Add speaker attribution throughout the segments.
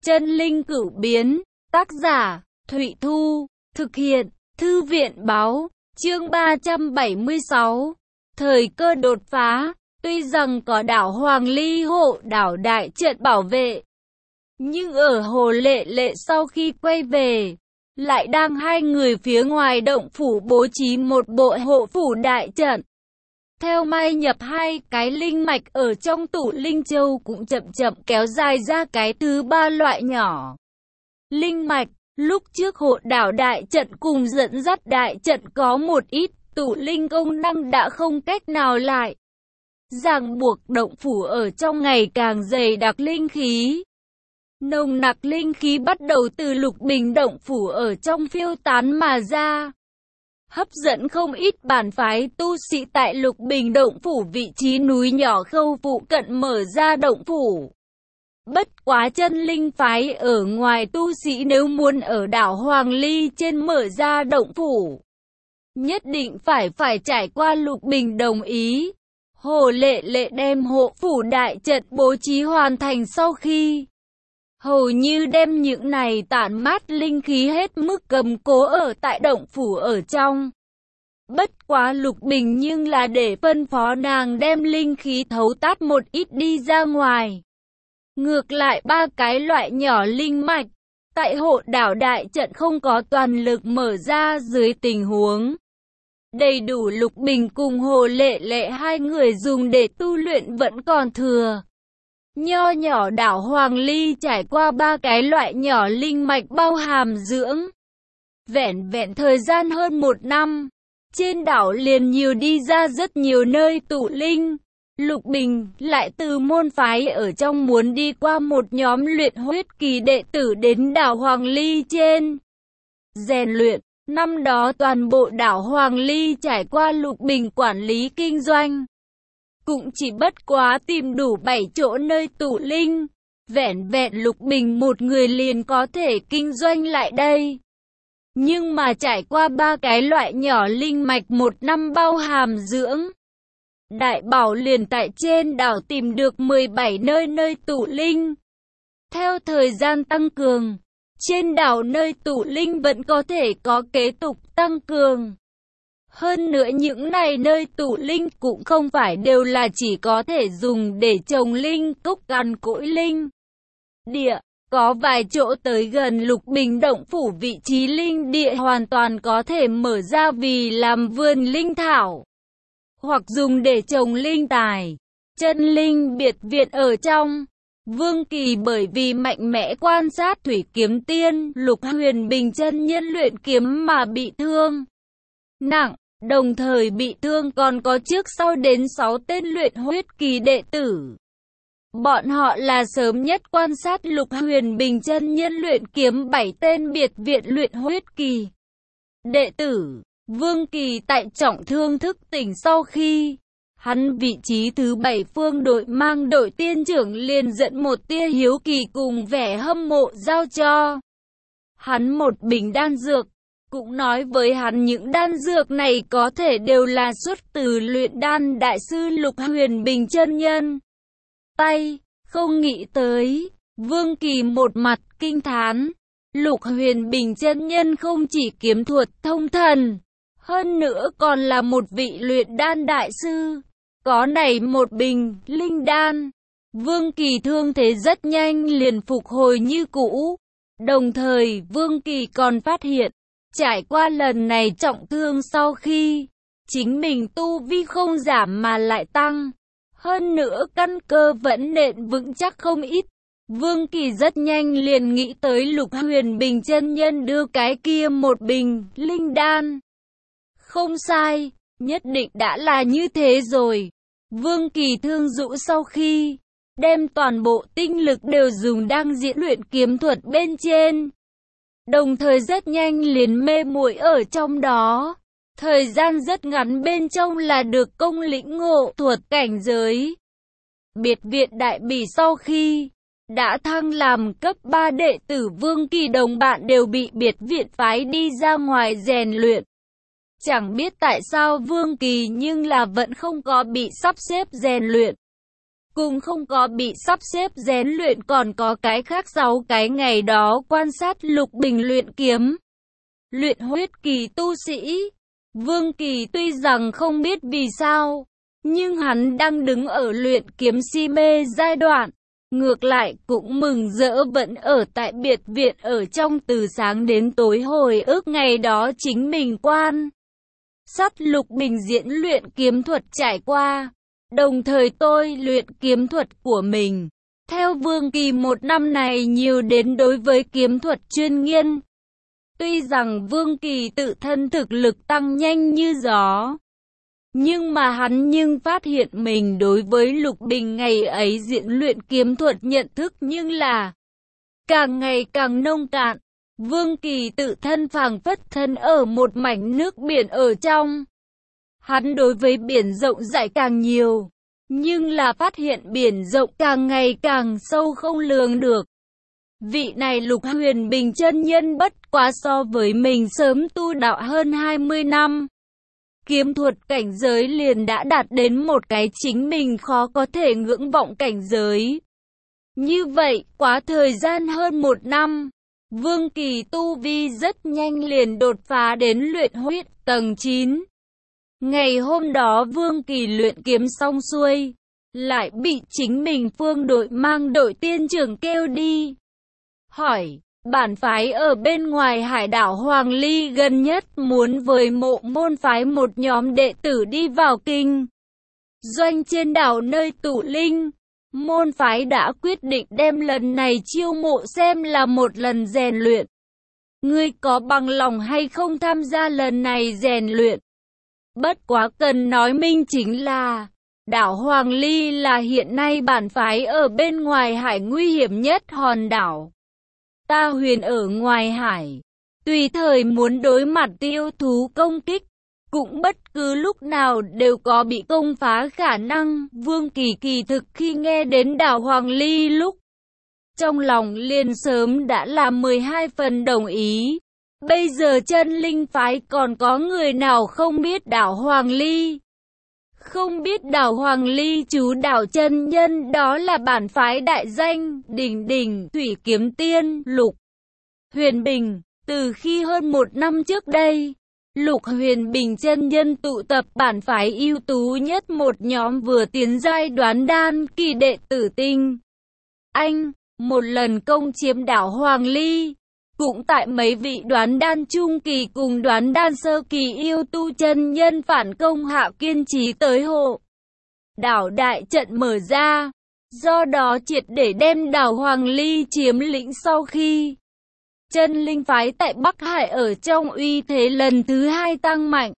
Speaker 1: Chân linh cửu biến, tác giả, Thụy Thu, thực hiện, Thư viện Báo, chương 376. Thời cơ đột phá, tuy rằng có đảo Hoàng Ly hộ đảo đại trận bảo vệ, nhưng ở Hồ Lệ Lệ sau khi quay về, lại đang hai người phía ngoài động phủ bố trí một bộ hộ phủ đại trận. Theo mai nhập hai cái linh mạch ở trong tụ linh châu cũng chậm chậm kéo dài ra cái thứ ba loại nhỏ. Linh mạch, lúc trước hộ đảo đại trận cùng dẫn dắt đại trận có một ít tụ linh công năng đã không cách nào lại ràng buộc động phủ ở trong ngày càng dày đặc linh khí. Nồng nặc linh khí bắt đầu từ Lục Bình động phủ ở trong phiêu tán mà ra, hấp dẫn không ít bản phái tu sĩ tại Lục Bình động phủ vị trí núi nhỏ khâu phụ cận mở ra động phủ. Bất quá chân linh phái ở ngoài tu sĩ nếu muốn ở đảo Hoàng Ly trên mở ra động phủ, nhất định phải trải qua Lục Bình đồng ý. Hồ Lệ Lệ đem hộ phủ đại trận bố trí hoàn thành sau khi hầu như đem những này tản mát linh khí hết mức cầm cố ở tại động phủ ở trong. Bất quá Lục Bình nhưng là để phân phó nàng đem linh khí thấu tát một ít đi ra ngoài. Ngược lại ba cái loại nhỏ linh mạch, tại hộ đảo đại trận không có toàn lực mở ra dưới tình huống đầy đủ, Lục Bình cùng Hồ Lệ Lệ hai người dùng để tu luyện vẫn còn thừa. Nho nhỏ đảo Hoàng Ly trải qua ba cái loại nhỏ linh mạch bao hàm dưỡng. Vẹn vẹn thời gian hơn 1 năm, trên đảo liền nhiều đi ra rất nhiều nơi tụ linh. Lục Bình lại từ môn phái ở trong muốn đi qua một nhóm luyện huyết kỳ đệ tử đến đảo Hoàng Ly trên rèn luyện. Năm đó toàn bộ đảo Hoàng Ly trải qua Lục Bình quản lý kinh doanh, cũng chỉ bất quá tìm đủ 7 chỗ nơi tụ linh. Vẹn vẹn Lục Bình một người liền có thể kinh doanh lại đây. Nhưng mà trải qua ba cái loại nhỏ linh mạch 1 năm bao hàm dưỡng, Đại Bảo liền tại trên đảo tìm được 17 nơi tụ linh. Theo thời gian tăng cường, trên đảo nơi tụ linh vẫn có thể có kế tục tăng cường. Hơn nữa những này nơi tụ linh cũng không phải đều là chỉ có thể dùng để trồng linh cốc cằn cỗi linh địa. Có vài chỗ tới gần Lục Bình động phủ vị trí linh địa hoàn toàn có thể mở ra vì làm vườn linh thảo, hoặc dùng để trồng linh tài. Chân linh biệt viện ở trong, Vương Kỳ bởi vì mạnh mẽ quan sát Thủy Kiếm Tiên, Lục Huyền Bình chân nhân luyện kiếm mà bị thương nặng, đồng thời bị thương còn có trước sau đến 6 tên luyện huyết kỳ đệ tử. Bọn họ là sớm nhất quan sát Lục Huyền Bình chân nhân luyện kiếm 7 tên biệt viện luyện huyết kỳ đệ tử. Vương Kỳ tại trọng thương thức tỉnh sau khi hắn vị trí thứ 7 phương đội mang đội tiên trưởng liền dẫn một tia hiếu kỳ cùng vẻ hâm mộ giao cho hắn một bình đan dược, cũng nói với hắn những đan dược này có thể đều là xuất từ luyện đan đại sư Lục Huyền Bình chân nhân tay. Không nghĩ tới, Vương Kỳ một mặt kinh thán, Lục Huyền Bình chân nhân không chỉ kiếm thuật thông thần, hơn nữa còn là một vị luyện đan đại sư. Có này một bình linh đan, Vương Kỳ thương thế rất nhanh liền phục hồi như cũ. Đồng thời Vương Kỳ còn phát hiện, trải qua lần này trọng thương sau khi chính mình tu vi không giảm mà lại tăng, hơn nữa căn cơ vẫn nền vững chắc không ít. Vương Kỳ rất nhanh liền nghĩ tới Lục Huyền Bình chân nhân đưa cái kia một bình linh đan. Không sai, nhất định đã là như thế rồi. Vương Kỳ thương dũ sau khi đem toàn bộ tinh lực đều dùng đang diễn luyện kiếm thuật bên trên, đồng thời rất nhanh liền mê muội ở trong đó. Thời gian rất ngắn bên trong là được công lĩnh ngộ thuật cảnh giới. Biệt viện đại bỉ sau khi đã thăng làm cấp 3 đệ tử, Vương Kỳ đồng bạn đều bị biệt viện phái đi ra ngoài rèn luyện. Chẳng biết tại sao Vương Kỳ nhưng là vẫn không có bị sắp xếp rèn luyện. cũng không có bị sắp xếp rèn luyện, còn có cái khác 6 cái ngày đó quan sát Lục Bình luyện kiếm. Luyện huyết kỳ tu sĩ. Vương Kỳ tuy rằng không biết vì sao, nhưng hắn đang đứng ở luyện kiếm si mê giai đoạn. Ngược lại cũng mừng rỡ vẫn ở tại biệt viện ở trong từ sáng đến tối, hồi ức ngày đó chính mình quan sát Lục Bình diễn luyện kiếm thuật trải qua. Đồng thời tôi luyện kiếm thuật của mình. Theo Vương Kỳ, một năm này nhiều đến đối với kiếm thuật chuyên nghiên. Tuy rằng Vương Kỳ tự thân thực lực tăng nhanh như gió, nhưng mà hắn phát hiện mình đối với Lục Bình ngày ấy diễn luyện kiếm thuật nhận thức nhưng là càng ngày càng nông cạn. Vương Kỳ tự thân phảng phất thân ở một mảnh nước biển ở trong. Hắn đối với biển rộng rãi càng nhiều, nhưng là phát hiện biển rộng càng ngày càng sâu không lường được. Vị này Lục Huyền Bình chân nhân bất quá so với mình sớm tu đạo hơn 20 năm. Kiếm thuật cảnh giới liền đã đạt đến một cái chính mình khó có thể ngưỡng vọng cảnh giới. Như vậy, quá thời gian hơn 1 năm, Vương Kỳ tu vi rất nhanh liền đột phá đến luyện huyết tầng 9. Ngày hôm đó Vương Kỳ luyện kiếm xong xuôi, lại bị chính mình Phương đội mang đội tiên trưởng kêu đi. Hỏi, bản phái ở bên ngoài hải đảo Hoàng Ly gần nhất muốn với Mộ môn phái một nhóm đệ tử đi vào kinh doanh trên đảo nơi tụ linh. Môn phái đã quyết định đem lần này chiêu mộ xem là một lần rèn luyện. Ngươi có bằng lòng hay không tham gia lần này rèn luyện? Bất quá cần nói minh chính là, đảo Hoàng Ly là hiện nay bản phái ở bên ngoài hải nguy hiểm nhất hòn đảo. Ta Huyền ở ngoài hải, tùy thời muốn đối mặt yêu thú công kích, cũng bất cứ lúc nào đều có bị công phá khả năng. Vương Kỳ kỳ thực khi nghe đến đảo Hoàng Ly lúc, trong lòng liền sớm đã là 12 phần đồng ý. Bây giờ chân linh phái còn có người nào không biết đảo Hoàng Ly? Không biết đảo Hoàng Ly chú đảo chân nhân đó là bản phái đại danh, đỉnh đỉnh, thủy kiếm tiên, Lục Huyền Bình. Từ khi hơn 1 năm trước đây, Lục Huyền Bình chân nhân tụ tập bản phái ưu tú nhất một nhóm vừa tiến giai đoán đan kỳ đệ tử tinh anh, một lần công chiếm đảo Hoàng Ly. Cũng tại mấy vị đoán đan trung kỳ cùng đoán đan sơ kỳ yêu tu chân nhân phản công hạ kiên trì tới hộ. Đảo đại trận mở ra, do đó triệt để đem đảo Hoàng Ly chiếm lĩnh. Sau khi chân linh phái tại Bắc Hải ở trong uy thế lần thứ 2 tăng mạnh,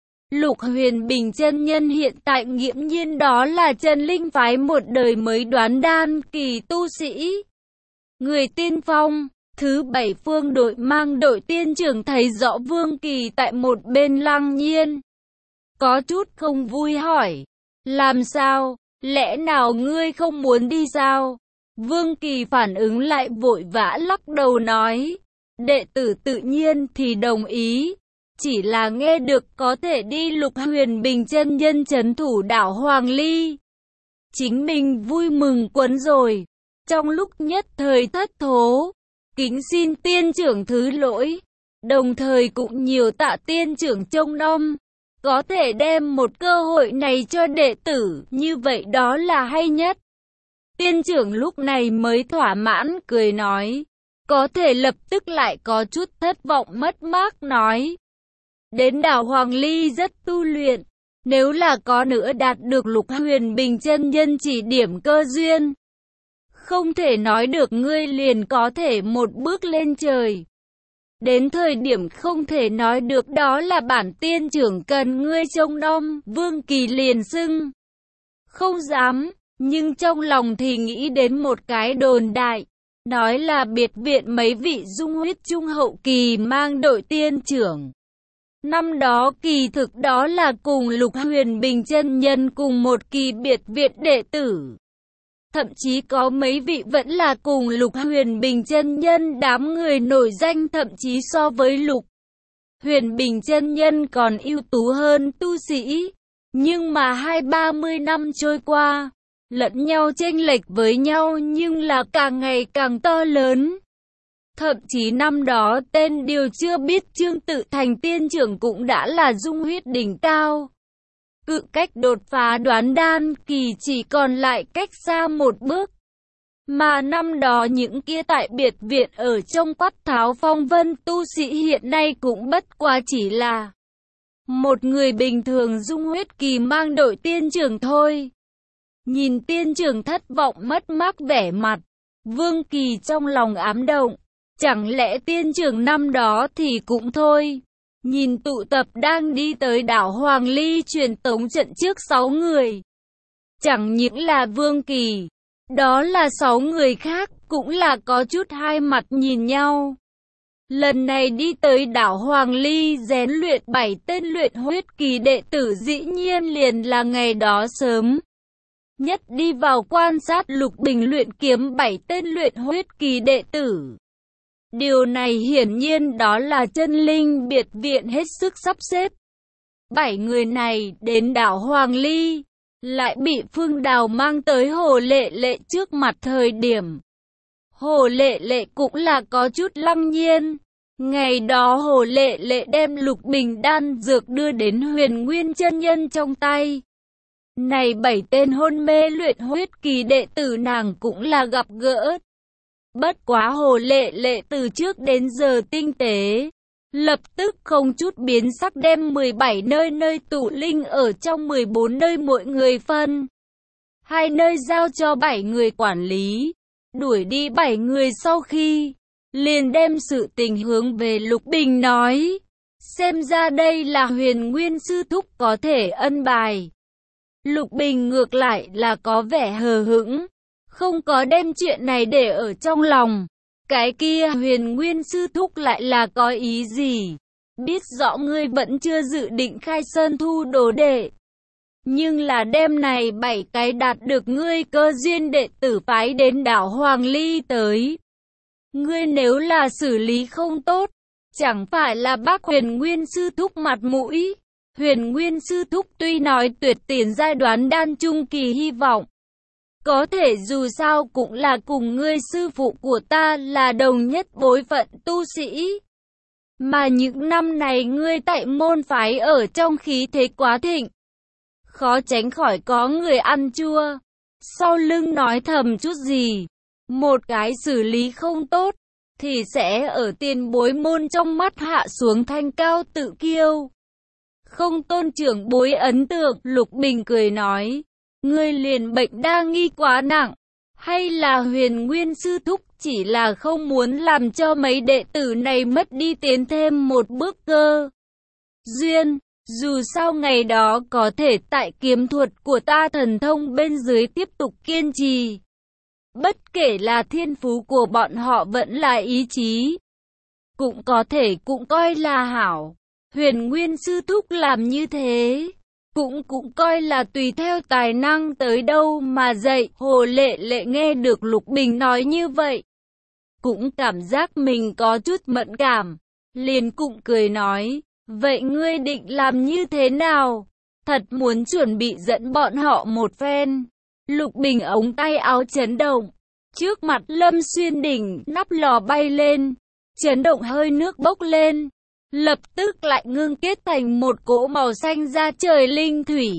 Speaker 1: Lục Huyền Bình chân nhân hiện tại nghiễm nhiên đó là chân linh phái một đời mới đoán đan kỳ tu sĩ. Người tiên phong. Thứ 7 Phương đội mang đội tiên trưởng thấy rõ Vương Kỳ tại một bên lăng nhiên, có chút không vui hỏi, làm sao, lẽ nào ngươi không muốn đi sao? Vương Kỳ phản ứng lại vội vã lắc đầu nói, đệ tử tự nhiên thì đồng ý, chỉ là nghe được có thể đi Lục Huyền Bình chân nhân trấn thủ đảo Hoàng Ly, chính mình vui mừng quấn rồi. Trong lúc nhất thời thất thố, kính xin tiên trưởng thứ lỗi, đồng thời cũng nhiều tạ tiên trưởng trông nom, có thể đem một cơ hội này cho đệ tử, như vậy đó là hay nhất. Tiên trưởng lúc này mới thỏa mãn cười nói, có thể lập tức lại có chút thất vọng mất mát nói, đến đảo Hoàng Ly rất tu luyện, nếu là có nữa đạt được Lục Huyền Bình chân nhân chỉ điểm cơ duyên, không thể nói được ngươi liền có thể một bước lên trời. Đến thời điểm không thể nói được đó là bản tiên trưởng cần ngươi trông nom. Vương Kỳ liền xưng không dám, nhưng trong lòng thì nghĩ đến một cái đồn đại, nói là biệt viện mấy vị dung huyết trung hậu kỳ mang đội tiên trưởng. Năm đó kỳ thực đó là cùng Lục Huyền Bình chân nhân cùng một kỳ biệt viện đệ tử. Thậm chí có mấy vị vẫn là cùng Lục Huyền Bình chân nhân đám người nổi danh, thậm chí so với Lục Huyền Bình chân nhân còn ưu tú hơn tu sĩ. Nhưng mà 20-30 năm trôi qua, lẫn nhau chênh lệch với nhau nhưng là càng ngày càng to lớn. Thậm chí năm đó tên điều chưa biết Trương Tự Thành tiên trưởng cũng đã là dung huyết đỉnh cao. Cự cách đột phá đoán đan kỳ chỉ còn lại cách xa một bước. Mà năm đó những kia tại biệt viện ở trong Quát Tháo Phong Vân tu sĩ hiện nay cũng bất quá chỉ là một người bình thường dung huyết kỳ mang đội tiên trưởng thôi. Nhìn tiên trưởng thất vọng mất mát vẻ mặt, Vương Kỳ trong lòng ám động. Chẳng lẽ tiên trưởng năm đó thì cũng thôi. Nhìn tụ tập đang đi tới đảo Hoàng Ly truyền tống trận trước 6 người. Chẳng những là Vương Kỳ, đó là 6 người khác cũng là có chút hai mặt nhìn nhau. Lần này đi tới đảo Hoàng Ly rèn luyện 7 tên luyện huyết kỳ đệ tử dĩ nhiên liền là ngày đó sớm nhất đi vào quan sát Lục Bình luyện kiếm 7 tên luyện huyết kỳ đệ tử. Điều này hiển nhiên đó là chân linh biệt viện hết sức sắp xếp. 7 người này đến đảo Hoàng Ly, lại bị Phương Đào mang tới Hồ Lệ Lệ trước mặt thời điểm. Hồ Lệ Lệ cũng là có chút lăng nhiên. Ngày đó Hồ Lệ Lệ đem Lục Bình đan dược đưa đến Huyền Nguyên chân nhân trong tay. Này 7 tên hôn mê luyện huyết kỳ đệ tử nàng cũng là gặp gỡ. Bất quá Hồ Lệ Lệ từ trước đến giờ tinh tế, lập tức không chút biến sắc đem 17 nơi tụ linh ở trong 14 nơi mỗi người phân. 2 nơi giao cho 7 người quản lý, đuổi đi 7 người sau khi, liền đem sự tình hướng về Lục Bình nói. Xem ra đây là Huyền Nguyên sư thúc có thể ân bài. Lục Bình ngược lại là có vẻ hờ hững, không có đem chuyện này để ở trong lòng. Cái kia Huyền Nguyên sư thúc lại là có ý gì? Biết rõ ngươi vẫn chưa dự định khai sơn thu đồ đệ, nhưng là đêm này 7 cái đạt được ngươi cơ duyên đệ tử phái đến đảo Hoàng Ly tới. Ngươi nếu là xử lý không tốt, chẳng phải là bác Huyền Nguyên sư thúc mặt mũi. Huyền Nguyên sư thúc tuy nói tuyệt tiền giai đoán đan trung kỳ hy vọng, có thể dù sao cũng là cùng ngươi sư phụ của ta là đồng nhất bối phận tu sĩ. Mà những năm này ngươi tại môn phái ở trong khí thế quá thịnh, khó tránh khỏi có người ăn chua, sau lưng nói thầm chút gì. Một cái xử lý không tốt, thì sẽ ở tiền bối môn trong mắt hạ xuống thanh cao tự kiêu. Không tôn trưởng bối ấn tượng, Lục Bình cười nói. Ngươi liền bệnh đa nghi quá nặng, hay là Huyền Nguyên sư thúc chỉ là không muốn làm cho mấy đệ tử này mất đi tiến thêm một bước cơ duyên. Dù sao ngày đó có thể tại kiếm thuật của ta thần thông bên dưới tiếp tục kiên trì. Bất kể là thiên phú của bọn họ vẫn là ý chí, cũng có thể cũng coi là hảo. Huyền Nguyên sư thúc làm như thế, cũng coi là tùy theo tài năng tới đâu mà dạy. Hồ Lệ Lệ nghe được Lục Bình nói như vậy, cũng cảm giác mình có chút mẫn cảm, liền cũng cười nói, vậy ngươi định làm như thế nào? Thật muốn chuẩn bị dẫn bọn họ một phen. Lục Bình ống tay áo chấn động, trước mặt Lâm Xuyên đỉnh nắp lò bay lên, chấn động hơi nước bốc lên, lập tức lại ngưng kết thành một cỗ màu xanh da trời linh thủy.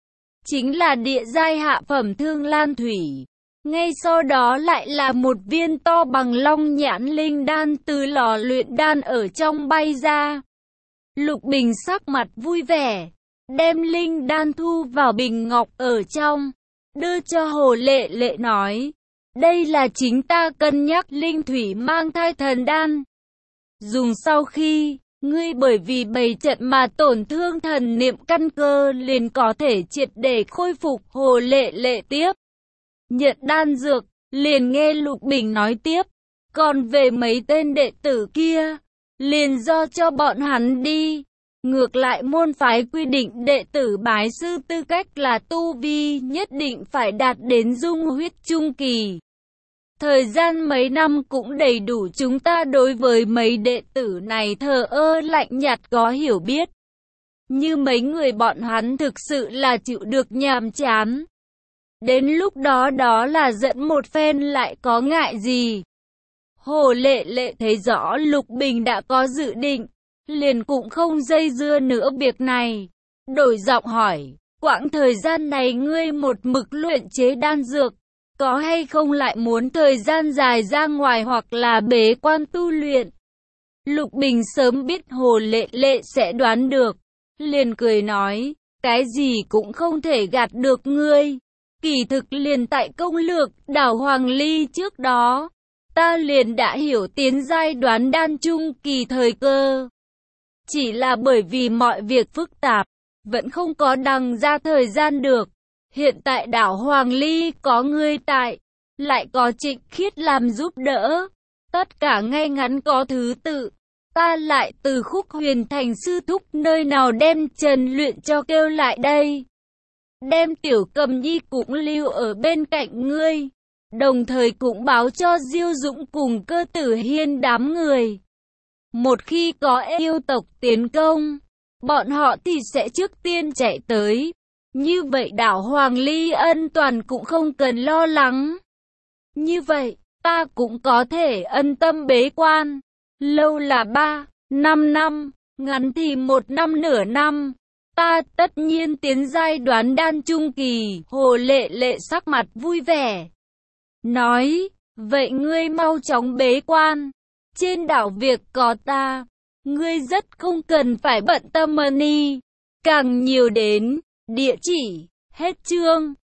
Speaker 1: Chính là địa giai hạ phẩm Thương Lan Thủy. Ngay sau đó lại là một viên to bằng long nhãn linh đan từ lò luyện đan ở trong bay ra. Lục Bình sắc mặt vui vẻ, đem linh đan thu vào bình ngọc ở trong, đưa cho Hồ Lệ Lệ nói, đây là chính ta cân nhắc linh thủy mang thai thần đan. Dùng sau khi ngươi bởi vì bày trận mà tổn thương thần niệm căn cơ liền có thể triệt để khôi phục. Hồ Lệ Lệ tiếp nhận đan dược, liền nghe Lục Bình nói tiếp, còn về mấy tên đệ tử kia, liền do cho bọn hắn đi. Ngược lại môn phái quy định đệ tử bái sư tư cách là tu vi nhất định phải đạt đến dung huyết trung kỳ. Thời gian mấy năm cũng đầy đủ chúng ta đối với mấy đệ tử này thờ ơ lạnh nhạt có hiểu biết. Như mấy người bọn hắn thực sự là chịu được nhàm chán. Đến lúc đó đó là dẫn một phen lại có ngại gì. Hồ Lệ Lệ thấy rõ Lục Bình đã có dự định, liền cũng không dây dưa nữa việc này. Đổi giọng hỏi, quãng thời gian này ngươi một mực luyện chế đan dược, có hay không lại muốn thời gian dài ra ngoài hoặc là bế quan tu luyện? Lục Bình sớm biết Hồ Lệ Lệ sẽ đoán được, liền cười nói, cái gì cũng không thể gạt được ngươi. Kỳ thực liền tại công lược đảo Hoàng Ly trước đó, ta liền đã hiểu tiến giai đoán đan trung kỳ thời cơ. Chỉ là bởi vì mọi việc phức tạp, vẫn không có đằng ra thời gian được. Hiện tại đảo Hoàng Ly có ngươi tại, lại có Trịnh Khiết làm giúp đỡ. Tất cả ngay ngắn có thứ tự. Ta lại từ Khúc Huyền Thành sư thúc nơi nào đem Trần Luyện cho kêu lại đây. Đem Tiểu Cầm Nhi cũng lưu ở bên cạnh ngươi. Đồng thời cũng báo cho Diêu Dũng cùng Cơ Tử Hiên đám người. Một khi có yêu tộc tiến công, bọn họ thì sẽ trước tiên chạy tới. Như vậy đảo Hoàng Ly an toàn cũng không cần lo lắng. Như vậy, ta cũng có thể ân tâm bế quan. Lâu là 3, 5 năm, ngắn thì 1 năm nửa năm. Ta tất nhiên tiến giai đoán đan trung kỳ. Hồ Lệ Lệ sắc mặt vui vẻ. Nói, vậy ngươi mau chóng bế quan. Trên đảo việc có ta, ngươi rất không cần phải bận tâm money. Càng nhiều đến, địa chỉ, hết chương.